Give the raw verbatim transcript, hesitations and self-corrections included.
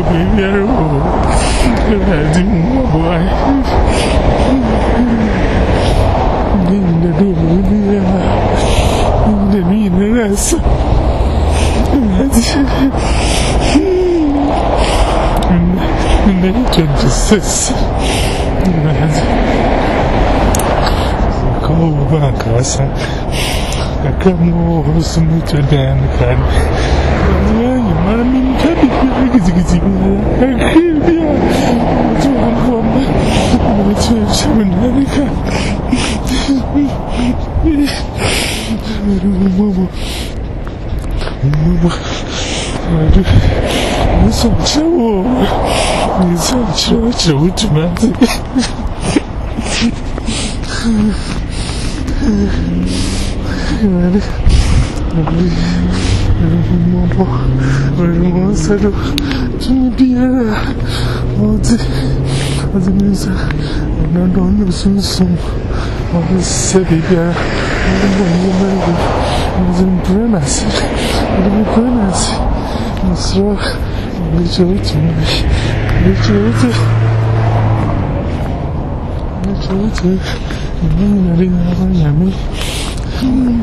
twenty-six. Go back, Asa. I come over some to Dan. You want me to be I can't be你想吃我？你想吃我手指吗？摸摸，我摸塞着，真别了，我这我这没事，我那脑子松松，我这塞里边，我这摸摸那个，我这不是那些，我这不是那些，我说我这怎么，我这我这这，你那里那个眼眉，嗯。